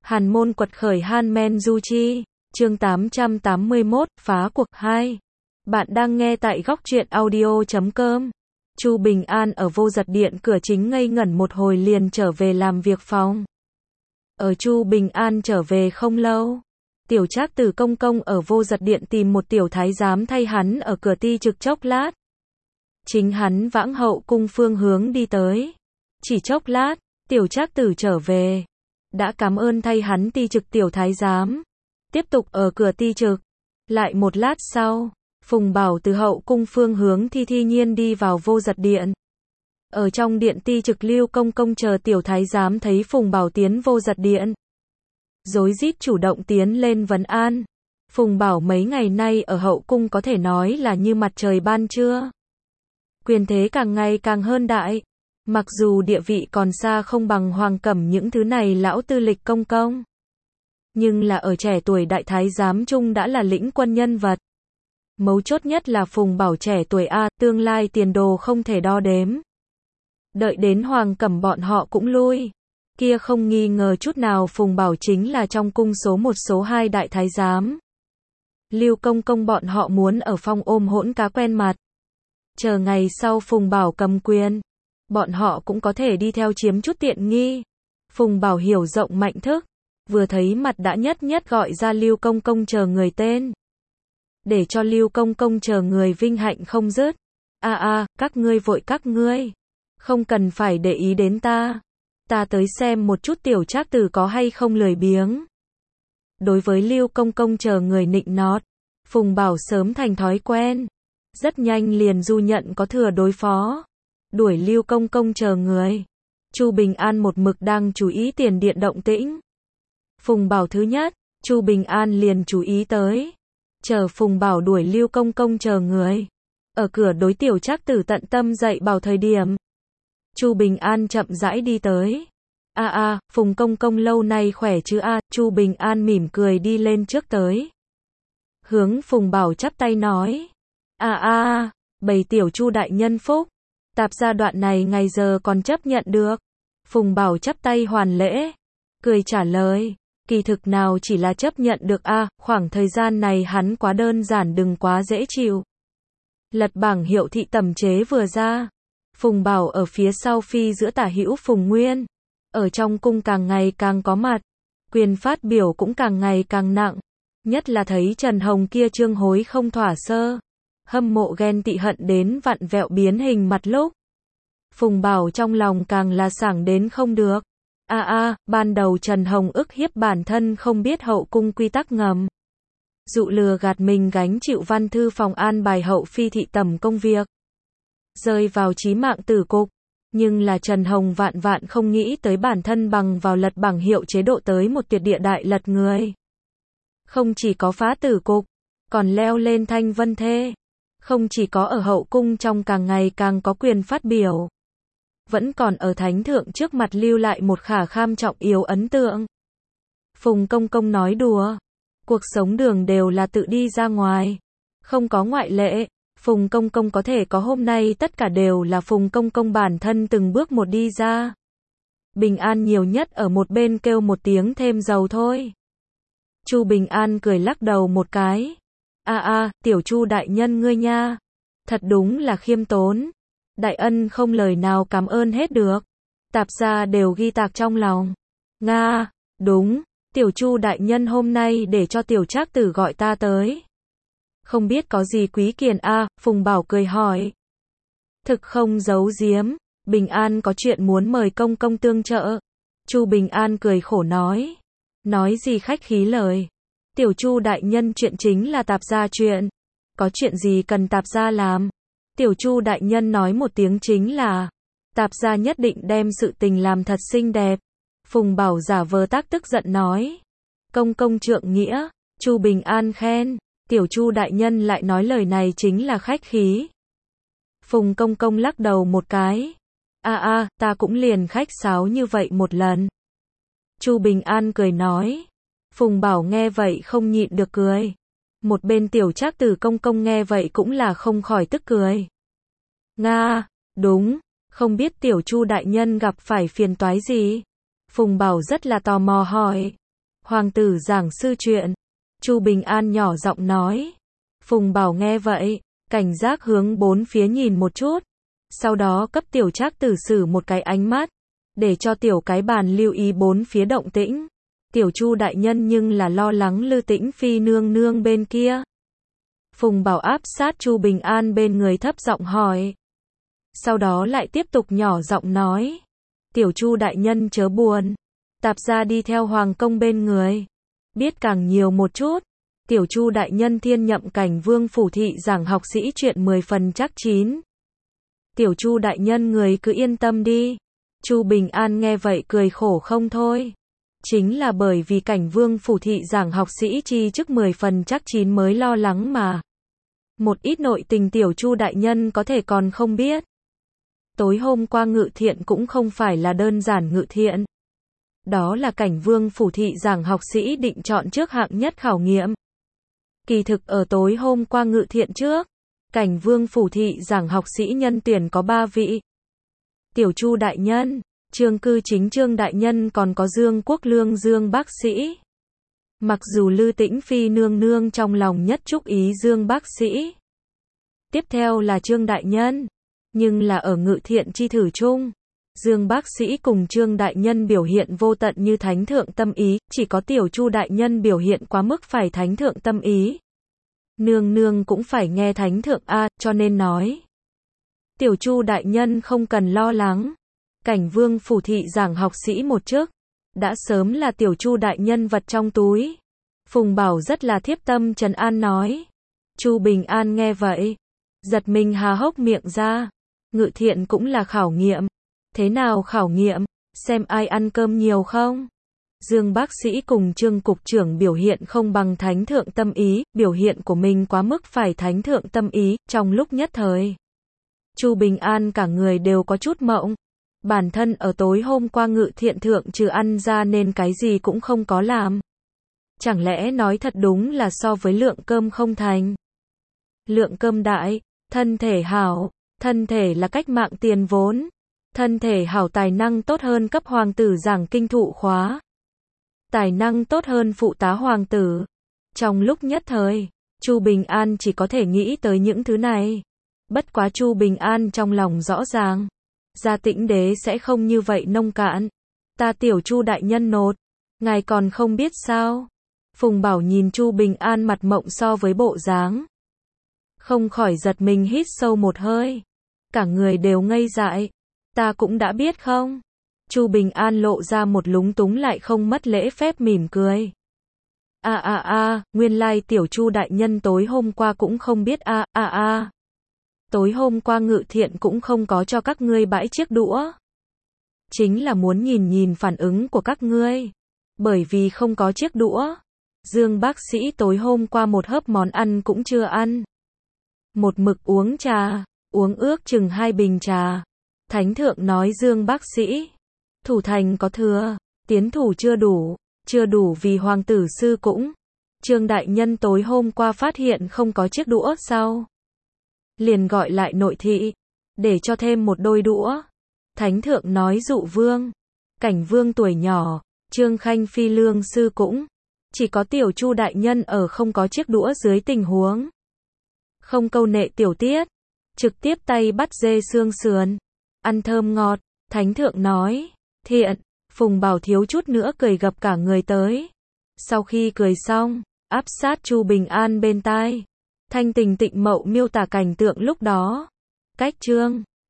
Hàn môn quật khởi Han Men Du Chi, chương 881, phá cuộc 2. Bạn đang nghe tại góc truyện audio.com. Chu Bình An ở Vô Giật Điện cửa chính ngây ngẩn một hồi liền trở về làm việc phòng. Ở Chu Bình An trở về không lâu, Tiểu Trác Tử công công ở Vô Giật Điện tìm một tiểu thái giám thay hắn ở cửa ti trực chốc lát. Chính hắn vãng hậu cung phương hướng đi tới. Chỉ chốc lát, Tiểu Trác Tử trở về. Đã cảm ơn thay hắn ti trực tiểu thái giám. Tiếp tục ở cửa ti trực. Lại một lát sau, Phùng Bảo từ hậu cung phương hướng thi thi nhiên đi vào Vô Giật Điện. Ở trong điện ti trực Lưu công công chờ tiểu thái giám thấy Phùng Bảo tiến Vô Giật Điện, rối rít chủ động tiến lên vấn an. Phùng Bảo mấy ngày nay ở hậu cung có thể nói là như mặt trời ban trưa. Quyền thế càng ngày càng hơn đại. Mặc dù địa vị còn xa không bằng Hoàng Cẩm những thứ này lão tư lịch công công, nhưng là ở trẻ tuổi đại thái giám trung đã là lĩnh quân nhân vật. Mấu chốt nhất là Phùng Bảo trẻ tuổi tương lai tiền đồ không thể đo đếm. Đợi đến Hoàng Cẩm bọn họ cũng lui, kia không nghi ngờ chút nào Phùng Bảo chính là trong cung số 1 số 2 đại thái giám. Lưu công công bọn họ muốn ở phong ôm hỗn cá quen mặt. Chờ ngày sau Phùng Bảo cầm quyền, bọn họ cũng có thể đi theo chiếm chút tiện nghi. Phùng Bảo hiểu rộng mạnh thức, vừa thấy mặt đã nhất nhất gọi ra Lưu công công chờ người tên, để cho Lưu công công chờ người vinh hạnh không dứt. Các ngươi vội các ngươi, không cần phải để ý đến ta. Ta tới xem một chút Tiểu Trác Tử có hay không lười biếng. Đối với Lưu công công chờ người nịnh nọt, Phùng Bảo sớm thành thói quen, rất nhanh liền du nhận có thừa đối phó. Đuổi Lưu công công chờ người, Chu Bình An một mực đang chú ý tiền điện động tĩnh. Phùng Bảo thứ nhất, Chu Bình An liền chú ý tới. Chờ Phùng Bảo đuổi Lưu công công chờ người, ở cửa đối Tiểu Trác Tử tận tâm dạy bảo thời điểm, Chu Bình An chậm rãi đi tới. Phùng công công lâu nay khỏe chứ Chu Bình An mỉm cười đi lên trước tới, hướng Phùng Bảo chắp tay nói. Bày tiểu Chu đại nhân phúc. Tạp gia đoạn này ngày giờ còn chấp nhận được. Phùng Bảo chắp tay hoàn lễ, cười trả lời, kỳ thực nào chỉ là chấp nhận được khoảng thời gian này hắn quá đơn giản đừng quá dễ chịu. Lật bảng hiệu thị tẩm chế vừa ra, Phùng Bảo ở phía sau phi giữa tả hữu Phùng Nguyên, ở trong cung càng ngày càng có mặt, quyền phát biểu cũng càng ngày càng nặng, nhất là thấy Trần Hồng kia trương hối không thỏa sơ, hâm mộ ghen tị hận đến vặn vẹo biến hình mặt lúc, Phùng Bảo trong lòng càng là sảng đến không được. Ban đầu Trần Hồng ức hiếp bản thân không biết hậu cung quy tắc ngầm, dụ lừa gạt mình gánh chịu văn thư phòng an bài hậu phi thị tẩm công việc, rơi vào chí mạng tử cục. Nhưng là Trần Hồng vạn vạn không nghĩ tới bản thân bằng vào lật bảng hiệu chế độ tới một tuyệt địa đại lật người. Không chỉ có phá tử cục, còn leo lên thanh vân thê. Không chỉ có ở hậu cung trong càng ngày càng có quyền phát biểu, vẫn còn ở thánh thượng trước mặt lưu lại một khả kham trọng yếu ấn tượng. Phùng công công nói đùa, cuộc sống đường đều là tự đi ra ngoài, không có ngoại lệ. Phùng công công có thể có hôm nay tất cả đều là Phùng công công bản thân từng bước một đi ra. Bình An nhiều nhất ở một bên kêu một tiếng thêm dầu thôi. Chu Bình An cười lắc đầu một cái. Tiểu Chu đại nhân ngươi nha, thật đúng là khiêm tốn. Đại ân không lời nào cảm ơn hết được. Tạp gia đều ghi tạc trong lòng. Đúng, Tiểu Chu đại nhân hôm nay để cho Tiểu Trác Tử gọi ta tới. Không biết có gì quý kiền Phùng Bảo cười hỏi. Thực không giấu giếm, Bình An có chuyện muốn mời công công tương trợ. Chu Bình An cười khổ nói. Nói gì khách khí lời. Tiểu Chu đại nhân chuyện chính là tạp gia chuyện. Có chuyện gì cần tạp gia làm? Tiểu Chu đại nhân nói một tiếng chính là, tạp gia nhất định đem sự tình làm thật xinh đẹp. Phùng Bảo giả vờ tác tức giận nói. Công công trượng nghĩa. Chu Bình An khen. Tiểu Chu đại nhân lại nói lời này chính là khách khí. Phùng công công lắc đầu một cái. Ta cũng liền khách sáo như vậy một lần. Chu Bình An cười nói. Phùng Bảo nghe vậy không nhịn được cười. Một bên Tiểu Trác Tử công công nghe vậy cũng là không khỏi tức cười. Đúng, không biết Tiểu Chu đại nhân gặp phải phiền toái gì? Phùng Bảo rất là tò mò hỏi. Hoàng tử giảng sư chuyện. Chu Bình An nhỏ giọng nói. Phùng Bảo nghe vậy, cảnh giác hướng bốn phía nhìn một chút. Sau đó cấp tiểu Trác Tử sử một cái ánh mắt, để cho tiểu cái bàn lưu ý bốn phía động tĩnh. Tiểu Chu đại nhân nhưng là lo lắng Lư Tĩnh Phi nương nương bên kia. Phùng Bảo áp sát Chu Bình An bên người thấp giọng hỏi. Sau đó lại tiếp tục nhỏ giọng nói. Tiểu Chu đại nhân chớ buồn. Tạp gia đi theo hoàng công bên người. Biết càng nhiều một chút. Tiểu Chu đại nhân thiên nhậm Cảnh Vương phủ thị giảng học sĩ chuyện 10 phần chắc chín. Tiểu Chu đại nhân người cứ yên tâm đi. Chu Bình An nghe vậy cười khổ không thôi. Chính là bởi vì Cảnh Vương phủ thị giảng học sĩ chi chức 10 phần chắc chín mới lo lắng mà. Một ít nội tình Tiểu Chu đại nhân có thể còn không biết. Tối hôm qua ngự thiện cũng không phải là đơn giản ngự thiện. Đó là Cảnh Vương phủ thị giảng học sĩ định chọn trước hạng nhất khảo nghiệm. Kỳ thực ở tối hôm qua ngự thiện trước, Cảnh Vương phủ thị giảng học sĩ nhân tuyển có 3 vị. Tiểu Chu đại nhân, Trương Cư Chính Trương đại nhân còn có Dương Quốc Lương Dương bác sĩ. Mặc dù Lư Tĩnh Phi nương nương trong lòng nhất chúc ý Dương bác sĩ. Tiếp theo là Trương đại nhân, nhưng là ở ngự thiện chi thử chung, Dương bác sĩ cùng Trương đại nhân biểu hiện vô tận như thánh thượng tâm ý, chỉ có Tiểu Chu đại nhân biểu hiện quá mức phải thánh thượng tâm ý. Nương nương cũng phải nghe thánh thượng a, cho nên nói. Tiểu Chu đại nhân không cần lo lắng. Cảnh Vương phủ thị giảng học sĩ một chức, đã sớm là Tiểu Chu đại nhân vật trong túi. Phùng Bảo rất là thiếp tâm trấn an nói. Chu Bình An nghe vậy, giật mình há hốc miệng ra. Ngự thiện cũng là khảo nghiệm. Thế nào khảo nghiệm? Xem ai ăn cơm nhiều không? Dương bác sĩ cùng Trương cục trưởng biểu hiện không bằng thánh thượng tâm ý, biểu hiện của mình quá mức phải thánh thượng tâm ý, trong lúc nhất thời. Chu Bình An cả người đều có chút mộng. Bản thân ở tối hôm qua ngự thiện thượng trừ ăn ra nên cái gì cũng không có làm. Chẳng lẽ nói thật đúng là so với lượng cơm không thành. Lượng cơm đại, thân thể hảo, thân thể là cách mạng tiền vốn. Thân thể hảo tài năng tốt hơn cấp hoàng tử giảng kinh thụ khóa. Tài năng tốt hơn phụ tá hoàng tử. Trong lúc nhất thời, Chu Bình An chỉ có thể nghĩ tới những thứ này. Bất quá Chu Bình An trong lòng rõ ràng. Gia Tĩnh đế sẽ không như vậy nông cạn. Ta Tiểu Chu đại nhân nột. Ngài còn không biết sao. Phùng Bảo nhìn Chu Bình An mặt mộng so với bộ dáng. Không khỏi giật mình hít sâu một hơi. Cả người đều ngây dại. Ta cũng đã biết không? Chu Bình An lộ ra một lúng túng lại không mất lễ phép mỉm cười. Nguyên lai Tiểu Chu đại nhân tối hôm qua cũng không biết Tối hôm qua ngự thiện cũng không có cho các ngươi bãi chiếc đũa. Chính là muốn nhìn nhìn phản ứng của các ngươi. Bởi vì không có chiếc đũa. Dương bác sĩ tối hôm qua một hớp món ăn cũng chưa ăn. Một mực uống trà, uống ước chừng 2 bình trà. Thánh thượng nói Dương bác sĩ, thủ thành có thừa, tiến thủ chưa đủ vì hoàng tử sư cũng. Trương đại nhân tối hôm qua phát hiện không có chiếc đũa sau. Liền gọi lại nội thị, để cho thêm một đôi đũa. Thánh thượng nói dụ vương, Cảnh Vương tuổi nhỏ, Trương Khanh Phi lương sư cũng. Chỉ có Tiểu Chu đại nhân ở không có chiếc đũa dưới tình huống. Không câu nệ tiểu tiết, trực tiếp tay bắt dê xương sườn. Ăn thơm ngọt, thánh thượng nói, thiện, Phùng Bảo thiếu chút nữa cười gập cả người tới. Sau khi cười xong, áp sát Chu Bình An bên tai. Thanh Tình tịnh mậu miêu tả cảnh tượng lúc đó. Cách chương